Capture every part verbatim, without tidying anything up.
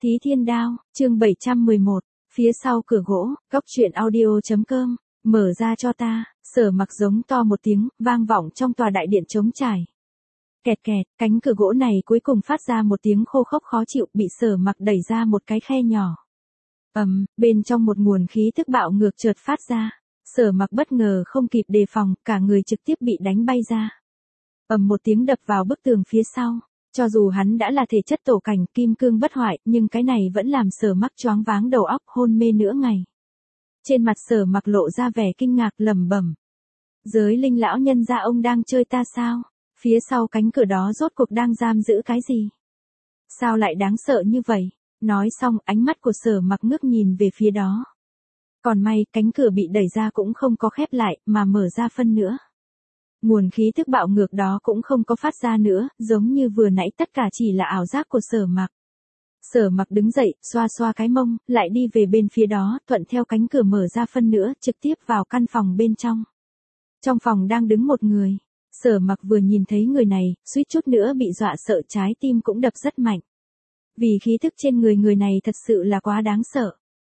Thí Thiên Đao, chương bảy trăm mười một, phía sau cửa gỗ, góc truyện audio.com, mở ra cho ta, Sở Mặc giống to một tiếng, vang vọng trong tòa đại điện trống trải. Kẹt kẹt, cánh cửa gỗ này cuối cùng phát ra một tiếng khô khốc khó chịu, bị Sở Mặc đẩy ra một cái khe nhỏ. Ầm, um, bên trong một nguồn khí tức bạo ngược chợt phát ra. Sở Mặc bất ngờ không kịp đề phòng, cả người trực tiếp bị đánh bay ra. Ầm um, một tiếng đập vào bức tường phía sau. Cho dù hắn đã là thể chất tổ cảnh kim cương bất hoại, nhưng cái này vẫn làm Sở Mặc choáng váng đầu óc, hôn mê nửa ngày. Trên mặt Sở Mặc lộ ra vẻ kinh ngạc, lẩm bẩm: Giới linh lão nhân gia, ông đang chơi ta sao? Phía sau cánh cửa đó rốt cuộc đang giam giữ cái gì? Sao lại đáng sợ như vậy? Nói xong, ánh mắt của Sở Mặc ngước nhìn về phía đó. Còn may, cánh cửa bị đẩy ra cũng không có khép lại, mà mở ra phân nữa. Nguồn khí tức bạo ngược đó cũng không có phát ra nữa, giống như vừa nãy tất cả chỉ là ảo giác của Sở Mặc. Sở Mặc đứng dậy, xoa xoa cái mông, lại đi về bên phía đó, thuận theo cánh cửa mở ra phân nữa, trực tiếp vào căn phòng bên trong. Trong phòng đang đứng một người. Sở Mặc vừa nhìn thấy người này, suýt chút nữa bị dọa sợ, trái tim cũng đập rất mạnh. Vì khí thức trên người người này thật sự là quá đáng sợ.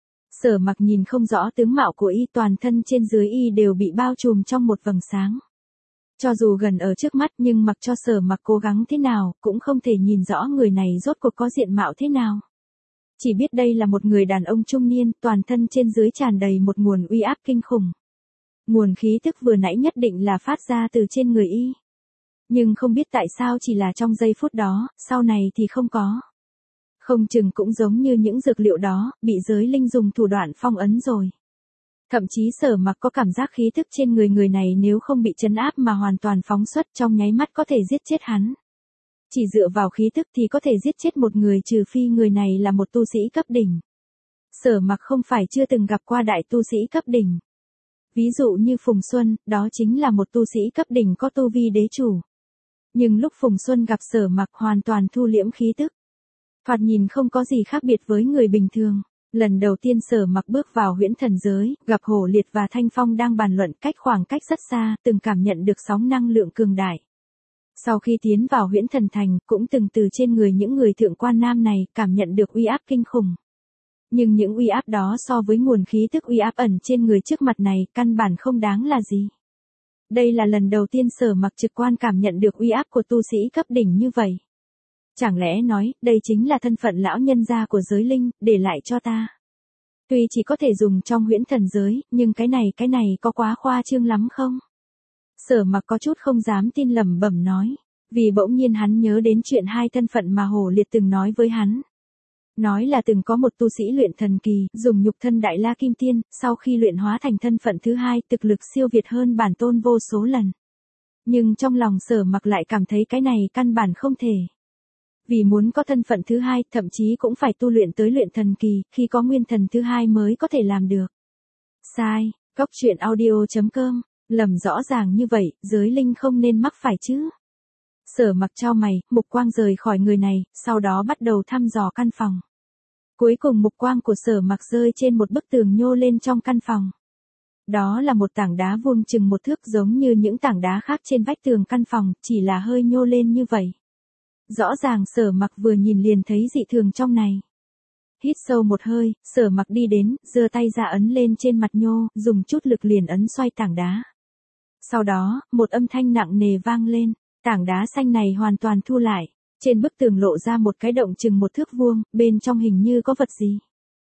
Sở Mặc nhìn không rõ tướng mạo của y, toàn thân trên dưới y đều bị bao trùm trong một vầng sáng. Cho dù gần ở trước mắt nhưng mặc cho Sở Mặc cố gắng thế nào, cũng không thể nhìn rõ người này rốt cuộc có diện mạo thế nào. Chỉ biết đây là một người đàn ông trung niên, toàn thân trên dưới tràn đầy một nguồn uy áp kinh khủng. Nguồn khí tức vừa nãy nhất định là phát ra từ trên người y. Nhưng không biết tại sao chỉ là trong giây phút đó, sau này thì không có. Không chừng cũng giống như những dược liệu đó, bị giới linh dùng thủ đoạn phong ấn rồi. Thậm chí Sở Mặc có cảm giác khí thức trên người người này nếu không bị trấn áp mà hoàn toàn phóng xuất, trong nháy mắt có thể giết chết hắn. Chỉ dựa vào khí thức thì có thể giết chết một người, trừ phi người này là một tu sĩ cấp đỉnh. Sở Mặc không phải chưa từng gặp qua đại tu sĩ cấp đỉnh. Ví dụ như Phùng Xuân, đó chính là một tu sĩ cấp đỉnh có tu vi đế chủ. Nhưng lúc Phùng Xuân gặp Sở Mặc hoàn toàn thu liễm khí tức. Thoạt nhìn không có gì khác biệt với người bình thường. Lần đầu tiên Sở Mặc bước vào huyễn thần giới, gặp Hổ Liệt và Thanh Phong đang bàn luận cách khoảng cách rất xa, từng cảm nhận được sóng năng lượng cường đại. Sau khi tiến vào huyễn thần thành, cũng từng từ trên người những người thượng quan nam này, cảm nhận được uy áp kinh khủng. Nhưng những uy áp đó so với nguồn khí tức uy áp ẩn trên người trước mặt này, căn bản không đáng là gì. Đây là lần đầu tiên Sở Mặc trực quan cảm nhận được uy áp của tu sĩ cấp đỉnh như vậy. Chẳng lẽ nói, đây chính là thân phận lão nhân gia của giới linh, để lại cho ta. Tuy chỉ có thể dùng trong huyễn thần giới, nhưng cái này cái này có quá khoa trương lắm không? Sở Mặc có chút không dám tin, lẩm bẩm nói. Vì bỗng nhiên hắn nhớ đến chuyện hai thân phận mà Hổ Liệt từng nói với hắn. Nói là từng có một tu sĩ luyện thần kỳ, dùng nhục thân Đại La Kim Tiên, sau khi luyện hóa thành thân phận thứ hai, thực lực siêu việt hơn bản tôn vô số lần. Nhưng trong lòng Sở Mặc lại cảm thấy cái này căn bản không thể. Vì muốn có thân phận thứ hai, thậm chí cũng phải tu luyện tới luyện thần kỳ, khi có nguyên thần thứ hai mới có thể làm được. Sai, góc truyện audio.com, lầm rõ ràng như vậy, giới linh không nên mắc phải chứ. Sở Mặc chau mày, mục quang rời khỏi người này, sau đó bắt đầu thăm dò căn phòng. Cuối cùng mục quang của Sở Mặc rơi trên một bức tường nhô lên trong căn phòng. Đó là một tảng đá vuông chừng một thước, giống như những tảng đá khác trên vách tường căn phòng, chỉ là hơi nhô lên như vậy. Rõ ràng Sở Mặc vừa nhìn liền thấy dị thường trong này. Hít sâu một hơi, Sở Mặc đi đến, giơ tay ra ấn lên trên mặt nhô, dùng chút lực liền ấn xoay tảng đá. Sau đó, một âm thanh nặng nề vang lên, tảng đá xanh này hoàn toàn thu lại. Trên bức tường lộ ra một cái động chừng một thước vuông, bên trong hình như có vật gì.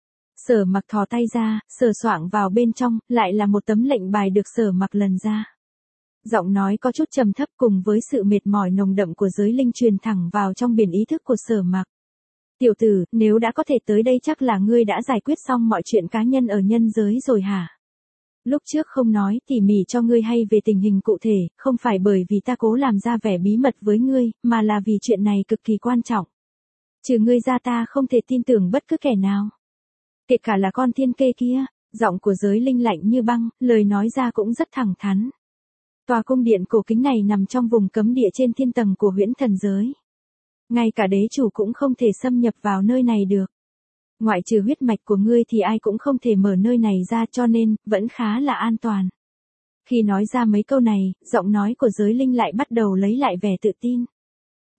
Sở Mặc thò tay ra, sờ soạng vào bên trong, lại là một tấm lệnh bài được Sở Mặc lần ra. Giọng nói có chút trầm thấp cùng với sự mệt mỏi nồng đậm của giới linh truyền thẳng vào trong biển ý thức của Sở Mặc. Tiểu tử, nếu đã có thể tới đây chắc là ngươi đã giải quyết xong mọi chuyện cá nhân ở nhân giới rồi hả? Lúc trước không nói tỉ mỉ cho ngươi hay về tình hình cụ thể, không phải bởi vì ta cố làm ra vẻ bí mật với ngươi, mà là vì chuyện này cực kỳ quan trọng. Trừ ngươi ra ta không thể tin tưởng bất cứ kẻ nào. Kể cả là con thiên kê kia, giọng của giới linh lạnh như băng, lời nói ra cũng rất thẳng thắn. Tòa cung điện cổ kính này nằm trong vùng cấm địa trên thiên tầng của huyễn thần giới. Ngay cả đế chủ cũng không thể xâm nhập vào nơi này được. Ngoại trừ huyết mạch của ngươi thì ai cũng không thể mở nơi này ra, cho nên, vẫn khá là an toàn. Khi nói ra mấy câu này, giọng nói của giới linh lại bắt đầu lấy lại vẻ tự tin.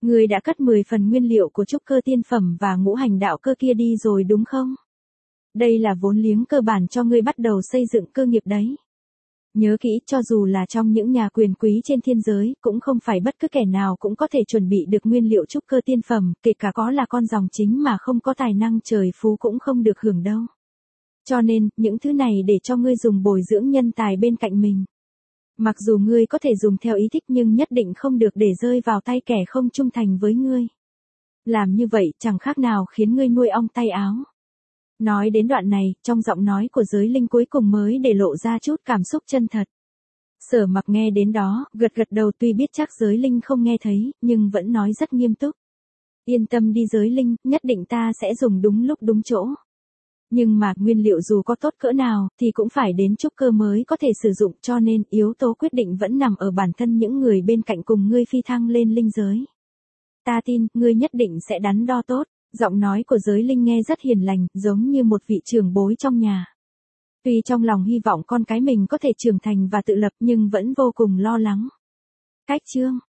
Ngươi đã cất mười phần nguyên liệu của trúc cơ tiên phẩm và ngũ hành đạo cơ kia đi rồi đúng không? Đây là vốn liếng cơ bản cho ngươi bắt đầu xây dựng cơ nghiệp đấy. Nhớ kỹ, cho dù là trong những nhà quyền quý trên thiên giới, cũng không phải bất cứ kẻ nào cũng có thể chuẩn bị được nguyên liệu trúc cơ tiên phẩm, kể cả có là con dòng chính mà không có tài năng trời phú cũng không được hưởng đâu. Cho nên, những thứ này để cho ngươi dùng bồi dưỡng nhân tài bên cạnh mình. Mặc dù ngươi có thể dùng theo ý thích nhưng nhất định không được để rơi vào tay kẻ không trung thành với ngươi. Làm như vậy chẳng khác nào khiến ngươi nuôi ong tay áo. Nói đến đoạn này, trong giọng nói của giới linh cuối cùng mới để lộ ra chút cảm xúc chân thật. Sở Mặc nghe đến đó, gật gật đầu, tuy biết chắc giới linh không nghe thấy, nhưng vẫn nói rất nghiêm túc. Yên tâm đi giới linh, nhất định ta sẽ dùng đúng lúc đúng chỗ. Nhưng mà nguyên liệu dù có tốt cỡ nào thì cũng phải đến trúc cơ mới có thể sử dụng, cho nên yếu tố quyết định vẫn nằm ở bản thân những người bên cạnh cùng ngươi phi thăng lên linh giới. Ta tin, ngươi nhất định sẽ đắn đo tốt. Giọng nói của giới linh nghe rất hiền lành, giống như một vị trưởng bối trong nhà. Tuy trong lòng hy vọng con cái mình có thể trưởng thành và tự lập nhưng vẫn vô cùng lo lắng. Cách chương